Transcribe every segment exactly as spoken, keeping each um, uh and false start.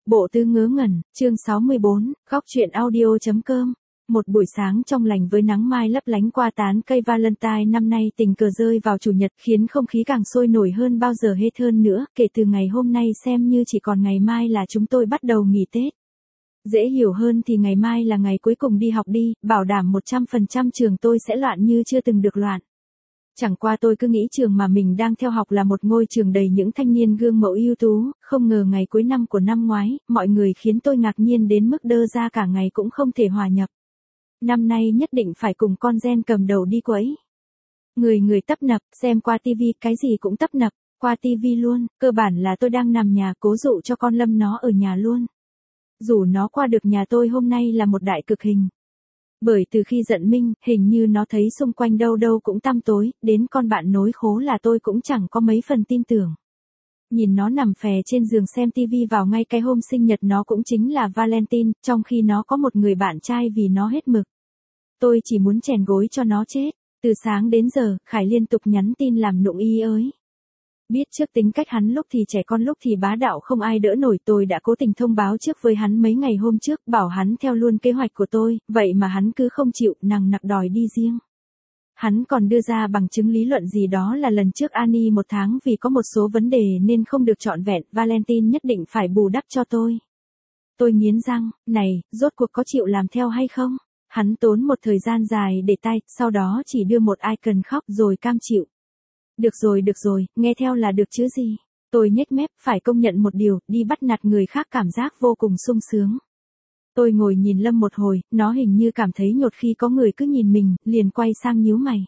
Bộ Tứ Ngớ Ngẩn, chương sáu mươi bốn, góc truyện audio.com. Một buổi sáng trong lành với nắng mai lấp lánh qua tán cây Valentine năm nay tình cờ rơi vào chủ nhật khiến không khí càng sôi nổi hơn bao giờ hết hơn nữa, kể từ ngày hôm nay xem như chỉ còn ngày mai là chúng tôi bắt đầu nghỉ Tết. Dễ hiểu hơn thì ngày mai là ngày cuối cùng đi học đi, bảo đảm một trăm phần trăm trường tôi sẽ loạn như chưa từng được loạn. Chẳng qua tôi cứ nghĩ trường mà mình đang theo học là một ngôi trường đầy những thanh niên gương mẫu ưu tú, không ngờ ngày cuối năm của năm ngoái, mọi người khiến tôi ngạc nhiên đến mức đơ ra cả ngày cũng không thể hòa nhập. Năm nay nhất định phải cùng con gen cầm đầu đi quấy. Người người tấp nập, xem qua tivi cái gì cũng tấp nập, qua tivi luôn, cơ bản là tôi đang nằm nhà cố dụ cho con Lâm nó ở nhà luôn. Dù nó qua được nhà tôi hôm nay là một đại cực hình. Bởi từ khi giận Minh, hình như nó thấy xung quanh đâu đâu cũng tăm tối, đến con bạn nối khố là tôi cũng chẳng có mấy phần tin tưởng. Nhìn nó nằm phè trên giường xem tivi vào ngay cái hôm sinh nhật nó cũng chính là Valentine, trong khi nó có một người bạn trai vì nó hết mực. Tôi chỉ muốn chèn gối cho nó chết. Từ sáng đến giờ, Khải liên tục nhắn tin làm nụng y ới. Biết trước tính cách hắn lúc thì trẻ con lúc thì bá đạo không ai đỡ nổi, tôi đã cố tình thông báo trước với hắn mấy ngày hôm trước, bảo hắn theo luôn kế hoạch của tôi, vậy mà hắn cứ không chịu, nằng nặc đòi đi riêng. Hắn còn đưa ra bằng chứng lý luận gì đó là lần trước Annie một tháng vì có một số vấn đề nên không được trọn vẹn, Valentine nhất định phải bù đắp cho tôi. Tôi nghiến răng, này, rốt cuộc có chịu làm theo hay không? Hắn tốn một thời gian dài để tay, sau đó chỉ đưa một icon khóc rồi cam chịu. Được rồi được rồi, nghe theo là được chứ gì. Tôi nhếch mép, phải công nhận một điều, đi bắt nạt người khác cảm giác vô cùng sung sướng. Tôi ngồi nhìn Lâm một hồi, nó hình như cảm thấy nhột khi có người cứ nhìn mình, liền quay sang nhíu mày.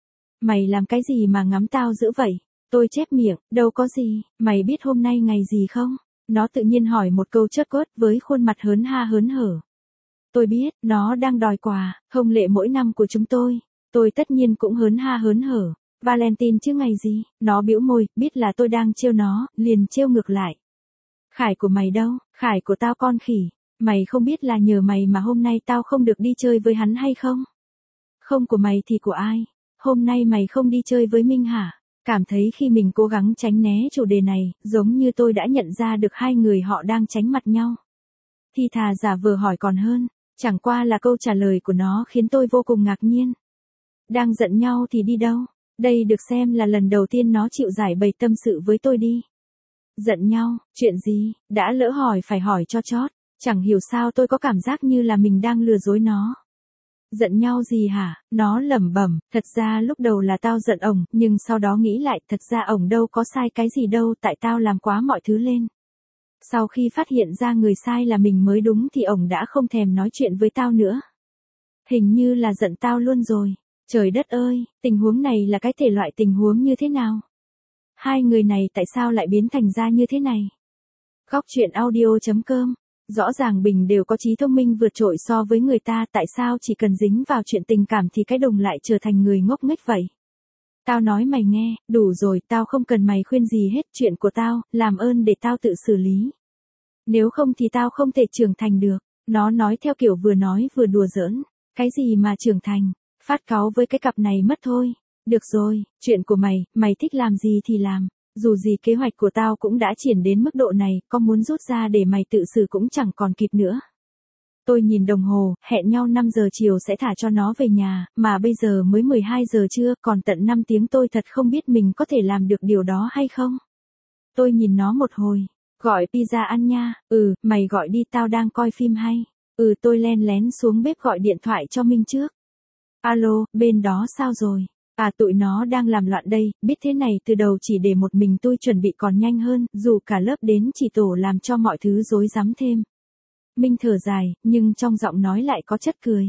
Mày làm cái gì mà ngắm tao dữ vậy? Tôi chép miệng, đâu có gì, mày biết hôm nay ngày gì không? Nó tự nhiên hỏi một câu chớt quớt với khuôn mặt hớn ha hớn hở. Tôi biết, nó đang đòi quà, thông lệ mỗi năm của chúng tôi. Tôi tất nhiên cũng hớn ha hớn hở. Valentine chứ ngày gì, nó bĩu môi, biết là tôi đang trêu nó, liền trêu ngược lại. Khải của mày đâu, Khải của tao con khỉ, mày không biết là nhờ mày mà hôm nay tao không được đi chơi với hắn hay không? Không của mày thì của ai? Hôm nay mày không đi chơi với Minh hả? Cảm thấy khi mình cố gắng tránh né chủ đề này, giống như tôi đã nhận ra được hai người họ đang tránh mặt nhau. Thì thà giả vờ hỏi còn hơn, chẳng qua là câu trả lời của nó khiến tôi vô cùng ngạc nhiên. Đang giận nhau thì đi đâu? Đây được xem là lần đầu tiên nó chịu giải bày tâm sự với tôi đi. Giận nhau, chuyện gì, đã lỡ hỏi phải hỏi cho chót, chẳng hiểu sao tôi có cảm giác như là mình đang lừa dối nó. Giận nhau gì hả, nó lẩm bẩm, thật ra lúc đầu là tao giận ổng, nhưng sau đó nghĩ lại, thật ra ổng đâu có sai cái gì đâu, tại tao làm quá mọi thứ lên. Sau khi phát hiện ra người sai là mình mới đúng thì ổng đã không thèm nói chuyện với tao nữa. Hình như là giận tao luôn rồi. Trời đất ơi, tình huống này là cái thể loại tình huống như thế nào? Hai người này tại sao lại biến thành ra như thế này? Góc truyện audio.com. Rõ ràng Bình đều có trí thông minh vượt trội so với người ta, tại sao chỉ cần dính vào chuyện tình cảm thì cái đồng lại trở thành người ngốc nghếch vậy? Tao nói mày nghe, đủ rồi, tao không cần mày khuyên gì hết, chuyện của tao, làm ơn để tao tự xử lý. Nếu không thì tao không thể trưởng thành được. Nó nói theo kiểu vừa nói vừa đùa giỡn. Cái gì mà trưởng thành? Phát cáu với cái cặp này mất thôi. Được rồi, chuyện của mày, mày thích làm gì thì làm. Dù gì kế hoạch của tao cũng đã triển đến mức độ này, có muốn rút ra để mày tự xử cũng chẳng còn kịp nữa. Tôi nhìn đồng hồ, hẹn nhau năm giờ chiều sẽ thả cho nó về nhà, mà bây giờ mới mười hai giờ trưa, còn tận năm tiếng, tôi thật không biết mình có thể làm được điều đó hay không. Tôi nhìn nó một hồi, gọi pizza ăn nha, ừ, mày gọi đi, tao đang coi phim hay. Ừ, tôi len lén xuống bếp gọi điện thoại cho Minh trước. Alo, bên đó sao rồi? À, tụi nó đang làm loạn đây, biết thế này từ đầu chỉ để một mình tôi chuẩn bị còn nhanh hơn, dù cả lớp đến chỉ tổ làm cho mọi thứ rối rắm thêm. Minh thở dài, nhưng trong giọng nói lại có chất cười.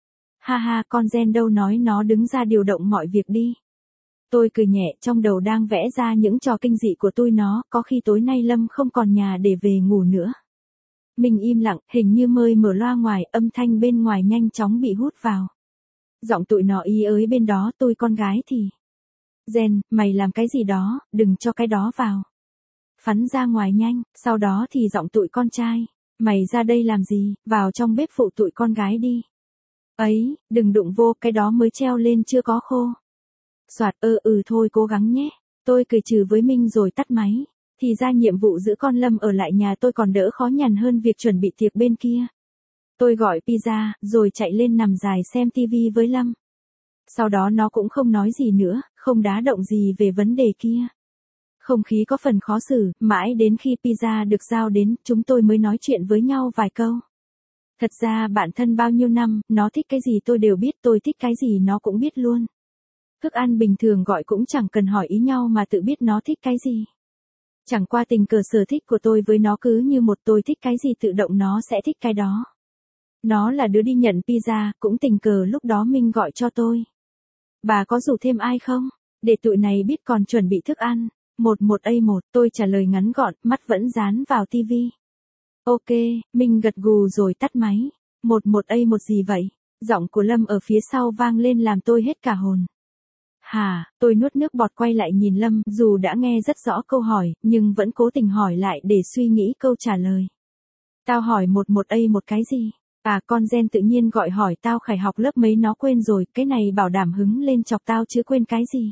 Ha ha, con gen đâu nói nó đứng ra điều động mọi việc đi. Tôi cười nhẹ, trong đầu đang vẽ ra những trò kinh dị của tôi nó, có khi tối nay Lâm không còn nhà để về ngủ nữa. Minh im lặng, hình như mơi mở loa ngoài, âm thanh bên ngoài nhanh chóng bị hút vào. Giọng tụi nó ý ới bên đó, tôi con gái thì. Gen, mày làm cái gì đó, đừng cho cái đó vào. Phắn ra ngoài nhanh, sau đó thì giọng tụi con trai. Mày ra đây làm gì, vào trong bếp phụ tụi con gái đi. Ấy, đừng đụng vô, cái đó mới treo lên chưa có khô. Soạt, ơ ừ thôi cố gắng nhé. Tôi cười trừ với Minh rồi tắt máy. Thì ra nhiệm vụ giữ con Lâm ở lại nhà tôi còn đỡ khó nhằn hơn việc chuẩn bị tiệc bên kia. Tôi gọi pizza, rồi chạy lên nằm dài xem tivi với Lâm. Sau đó nó cũng không nói gì nữa, không đá động gì về vấn đề kia. Không khí có phần khó xử, mãi đến khi pizza được giao đến, chúng tôi mới nói chuyện với nhau vài câu. Thật ra bạn thân bao nhiêu năm, nó thích cái gì tôi đều biết, tôi thích cái gì nó cũng biết luôn. Thức ăn bình thường gọi cũng chẳng cần hỏi ý nhau mà tự biết nó thích cái gì. Chẳng qua tình cờ sở thích của tôi với nó cứ như một tôi thích cái gì tự động nó sẽ thích cái đó. Nó là đứa đi nhận pizza, cũng tình cờ lúc đó Minh gọi cho tôi. Bà có rủ thêm ai không? Để tụi này biết còn chuẩn bị thức ăn. một một A một, tôi trả lời ngắn gọn, mắt vẫn dán vào tivi. Ok, Minh gật gù rồi tắt máy. một một A một gì vậy? Giọng của Lâm ở phía sau vang lên làm tôi hết cả hồn. Hả, tôi nuốt nước bọt quay lại nhìn Lâm, dù đã nghe rất rõ câu hỏi, nhưng vẫn cố tình hỏi lại để suy nghĩ câu trả lời. Tao hỏi một một A một cái gì? À, con gen tự nhiên gọi hỏi tao Khải học lớp mấy nó quên rồi, cái này bảo đảm hứng lên chọc tao chứ quên cái gì.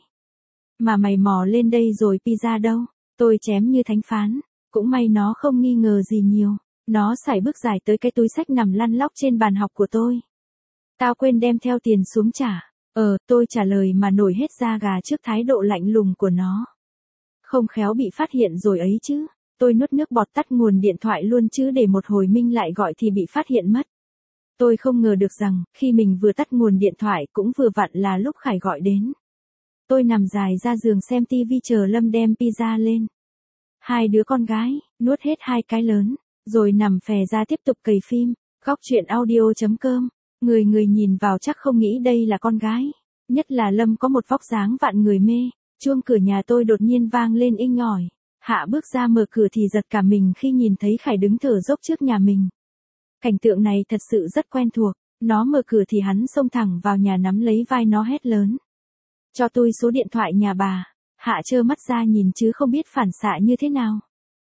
Mà mày mò lên đây rồi pizza đâu? Tôi chém như thánh phán, cũng may nó không nghi ngờ gì nhiều. Nó sải bước dài tới cái túi xách nằm lăn lóc trên bàn học của tôi. Tao quên đem theo tiền xuống trả. Ờ, tôi trả lời mà nổi hết da gà trước thái độ lạnh lùng của nó. Không khéo bị phát hiện rồi ấy chứ. Tôi nuốt nước bọt tắt nguồn điện thoại luôn chứ để một hồi Minh lại gọi thì bị phát hiện mất. Tôi không ngờ được rằng, khi mình vừa tắt nguồn điện thoại cũng vừa vặn là lúc Khải gọi đến. Tôi nằm dài ra giường xem tivi chờ Lâm đem pizza lên. Hai đứa con gái, nuốt hết hai cái lớn, rồi nằm phè ra tiếp tục cày phim. Góc truyện audio chấm com. Người người nhìn vào chắc không nghĩ đây là con gái. Nhất là Lâm có một vóc dáng vạn người mê. Chuông cửa nhà tôi đột nhiên vang lên inh ỏi. Hạ bước ra mở cửa thì giật cả mình khi nhìn thấy Khải đứng thở dốc trước nhà mình. Cảnh tượng này thật sự rất quen thuộc. Nó mở cửa thì hắn xông thẳng vào nhà nắm lấy vai nó hét lớn. Cho tôi số điện thoại nhà bà. Hạ trơ mắt ra nhìn chứ không biết phản xạ như thế nào.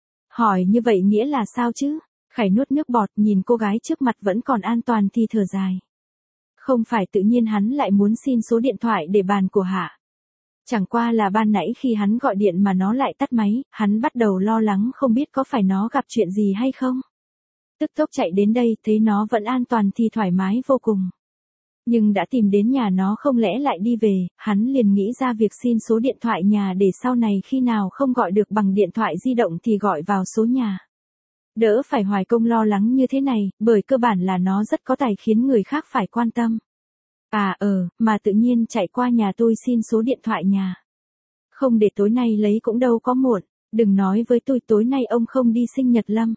Hỏi như vậy nghĩa là sao chứ? Khải nuốt nước bọt nhìn cô gái trước mặt vẫn còn an toàn thì thở dài. Không phải tự nhiên hắn lại muốn xin số điện thoại để bàn của Hạ. Chẳng qua là ban nãy khi hắn gọi điện mà nó lại tắt máy, hắn bắt đầu lo lắng không biết có phải nó gặp chuyện gì hay không. Tức tốc chạy đến đây thấy nó vẫn an toàn thì thoải mái vô cùng. Nhưng đã tìm đến nhà nó không lẽ lại đi về, hắn liền nghĩ ra việc xin số điện thoại nhà để sau này khi nào không gọi được bằng điện thoại di động thì gọi vào số nhà. Đỡ phải hoài công lo lắng như thế này, bởi cơ bản là nó rất có tài khiến người khác phải quan tâm. À ờ, mà tự nhiên chạy qua nhà tôi xin số điện thoại nhà. Không để tối nay lấy cũng đâu có muộn, đừng nói với tôi tối nay ông không đi sinh nhật Lâm.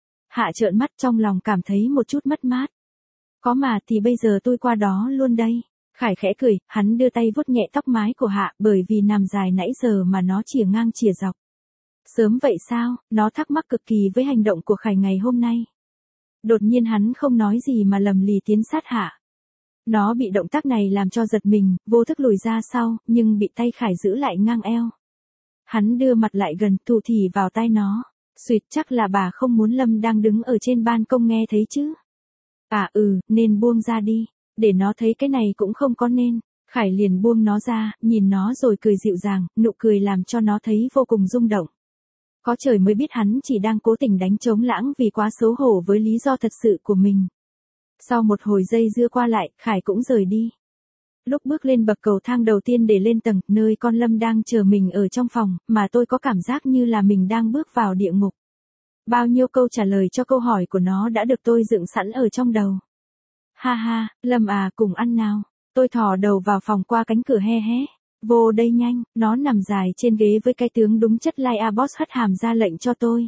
Hạ trợn mắt trong lòng cảm thấy một chút mất mát. Có mà thì bây giờ tôi qua đó luôn đây. Khải khẽ cười, hắn đưa tay vuốt nhẹ tóc mái của Hạ bởi vì nằm dài nãy giờ mà nó chìa ngang chìa dọc. Sớm vậy sao? Nó thắc mắc cực kỳ với hành động của Khải ngày hôm nay. Đột nhiên hắn không nói gì mà lầm lì tiến sát Hạ. Nó bị động tác này làm cho giật mình, vô thức lùi ra sau, nhưng bị tay Khải giữ lại ngang eo. Hắn đưa mặt lại gần, thủ thỉ vào tai nó. Xuyệt, chắc là bà không muốn Lâm đang đứng ở trên ban công nghe thấy chứ. À ừ, nên buông ra đi, để nó thấy cái này cũng không có nên. Khải liền buông nó ra, nhìn nó rồi cười dịu dàng, nụ cười làm cho nó thấy vô cùng rung động. Có trời mới biết hắn chỉ đang cố tình đánh trống lãng vì quá xấu hổ với lý do thật sự của mình. Sau một hồi dây dưa qua lại, Khải cũng rời đi. Lúc bước lên bậc cầu thang đầu tiên để lên tầng, nơi con Lâm đang chờ mình ở trong phòng, mà tôi có cảm giác như là mình đang bước vào địa ngục. Bao nhiêu câu trả lời cho câu hỏi của nó đã được tôi dựng sẵn ở trong đầu. Ha ha, Lâm à, cùng ăn nào. Tôi thò đầu vào phòng qua cánh cửa he hé. Vô đây nhanh, nó nằm dài trên ghế với cái tướng đúng chất like a boss hất hàm ra lệnh cho tôi.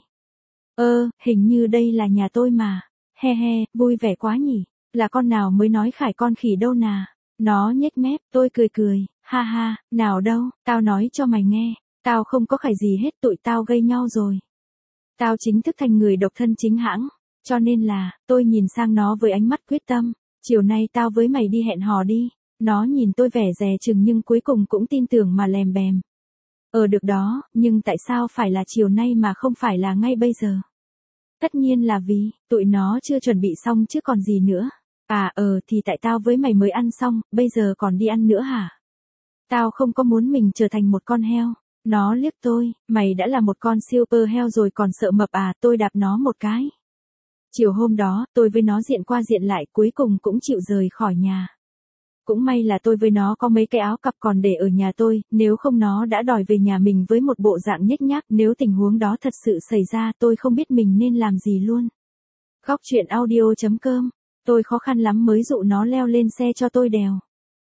Ơ, hình như đây là nhà tôi mà. He he, vui vẻ quá nhỉ. Là con nào mới nói Khải con khỉ đâu nà. Nó nhếch mép, tôi cười cười. Ha ha, nào đâu, tao nói cho mày nghe. Tao không có Khải gì hết, tụi tao gây nhau rồi. Tao chính thức thành người độc thân chính hãng. Cho nên là, tôi nhìn sang nó với ánh mắt quyết tâm. Chiều nay tao với mày đi hẹn hò đi. Nó nhìn tôi vẻ dè chừng nhưng cuối cùng cũng tin tưởng mà lèm bèm. Ờ được đó, nhưng tại sao phải là chiều nay mà không phải là ngay bây giờ? Tất nhiên là vì, tụi nó chưa chuẩn bị xong chứ còn gì nữa. À ờ thì tại tao với mày mới ăn xong, bây giờ còn đi ăn nữa hả? Tao không có muốn mình trở thành một con heo. Nó liếc tôi, mày đã là một con super heo rồi còn sợ mập à, tôi đạp nó một cái. Chiều hôm đó, tôi với nó diện qua diện lại cuối cùng cũng chịu rời khỏi nhà. Cũng may là tôi với nó có mấy cái áo cặp còn để ở nhà tôi, nếu không nó đã đòi về nhà mình với một bộ dạng nhếch nhác, nếu tình huống đó thật sự xảy ra tôi không biết mình nên làm gì luôn. Góc truyện audio.com, tôi khó khăn lắm mới dụ nó leo lên xe cho tôi đèo.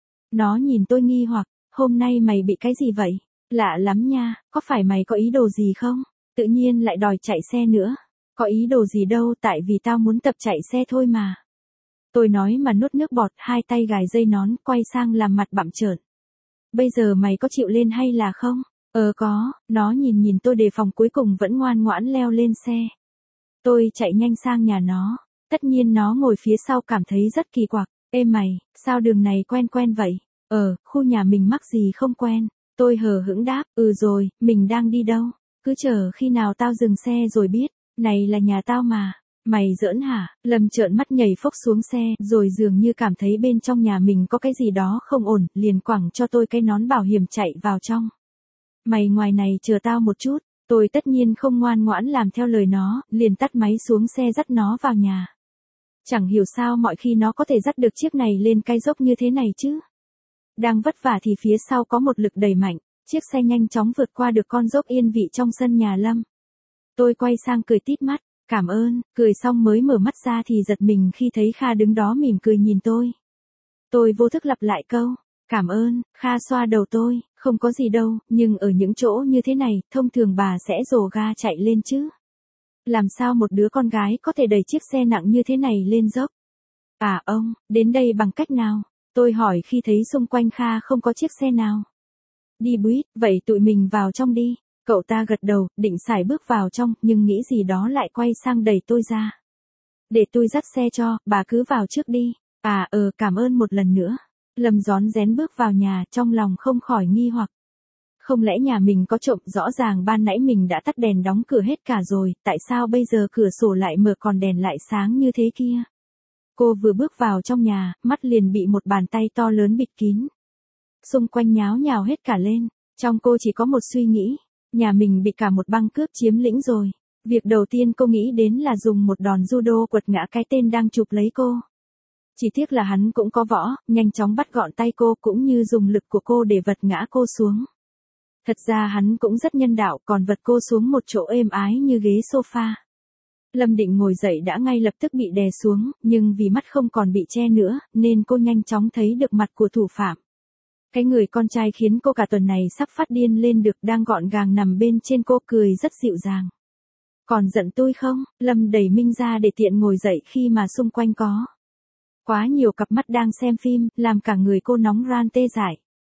Nó nhìn tôi nghi hoặc, hôm nay mày bị cái gì vậy? Lạ lắm nha, có phải mày có ý đồ gì không? Tự nhiên lại đòi chạy xe nữa. Có ý đồ gì đâu, tại vì tao muốn tập chạy xe thôi mà. Tôi nói mà nuốt nước bọt, hai tay gài dây nón, quay sang làm mặt bặm trợn. Bây giờ mày có chịu lên hay là không? Ờ có, nó nhìn nhìn tôi đề phòng cuối cùng vẫn ngoan ngoãn leo lên xe. Tôi chạy nhanh sang nhà nó, tất nhiên nó ngồi phía sau cảm thấy rất kỳ quặc. Ê mày, sao đường này quen quen vậy? Ờ, khu nhà mình mắc gì không quen? Tôi hờ hững đáp, ừ rồi, mình đang đi đâu? Cứ chờ khi nào tao dừng xe rồi biết, này là nhà tao mà. Mày giỡn hả? Lâm trợn mắt nhảy phốc xuống xe, rồi dường như cảm thấy bên trong nhà mình có cái gì đó không ổn, liền quẳng cho tôi cái nón bảo hiểm chạy vào trong. Mày ngoài này chờ tao một chút, tôi tất nhiên không ngoan ngoãn làm theo lời nó, liền tắt máy xuống xe dắt nó vào nhà. Chẳng hiểu sao mọi khi nó có thể dắt được chiếc này lên cái dốc như thế này chứ. Đang vất vả thì phía sau có một lực đẩy mạnh, chiếc xe nhanh chóng vượt qua được con dốc yên vị trong sân nhà Lâm. Tôi quay sang cười tít mắt, cảm ơn, cười xong mới mở mắt ra thì giật mình khi thấy Kha đứng đó mỉm cười nhìn tôi. Tôi vô thức lặp lại câu, cảm ơn, Kha xoa đầu tôi, không có gì đâu, nhưng ở những chỗ như thế này, thông thường bà sẽ dồ ga chạy lên chứ. Làm sao một đứa con gái có thể đẩy chiếc xe nặng như thế này lên dốc? À ông, đến đây bằng cách nào? Tôi hỏi khi thấy xung quanh Kha không có chiếc xe nào. Đi buýt, vậy tụi mình vào trong đi. Cậu ta gật đầu, định sải bước vào trong, nhưng nghĩ gì đó lại quay sang đẩy tôi ra. Để tôi dắt xe cho, bà cứ vào trước đi. À ờ, cảm ơn một lần nữa. Lâm rón rén bước vào nhà, trong lòng không khỏi nghi hoặc. Không lẽ nhà mình có trộm, rõ ràng ban nãy mình đã tắt đèn đóng cửa hết cả rồi, tại sao bây giờ cửa sổ lại mở còn đèn lại sáng như thế kia? Cô vừa bước vào trong nhà, mắt liền bị một bàn tay to lớn bịt kín. Xung quanh nháo nhào hết cả lên, trong cô chỉ có một suy nghĩ, nhà mình bị cả một băng cướp chiếm lĩnh rồi. Việc đầu tiên cô nghĩ đến là dùng một đòn judo quật ngã cái tên đang chụp lấy cô. Chỉ tiếc là hắn cũng có võ, nhanh chóng bắt gọn tay cô cũng như dùng lực của cô để vật ngã cô xuống. Thật ra hắn cũng rất nhân đạo, còn vật cô xuống một chỗ êm ái như ghế sofa. Lâm định ngồi dậy đã ngay lập tức bị đè xuống, nhưng vì mắt không còn bị che nữa, nên cô nhanh chóng thấy được mặt của thủ phạm. Cái người con trai khiến cô cả tuần này sắp phát điên lên được đang gọn gàng nằm bên trên cô, cười rất dịu dàng. Còn giận tôi không? Lâm đẩy Minh ra để tiện ngồi dậy khi mà xung quanh có quá nhiều cặp mắt đang xem phim, làm cả người cô nóng ran tê dại.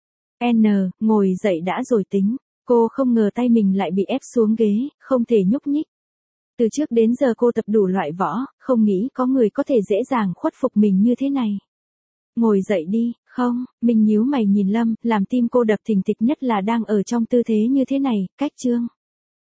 N, ngồi dậy đã rồi tính. Cô không ngờ tay mình lại bị ép xuống ghế, không thể nhúc nhích. Từ trước đến giờ cô tập đủ loại võ, không nghĩ có người có thể dễ dàng khuất phục mình như thế này. Ngồi dậy đi, không, mình nhíu mày nhìn Lâm, làm tim cô đập thình thịch, nhất là đang ở trong tư thế như thế này, cách chương.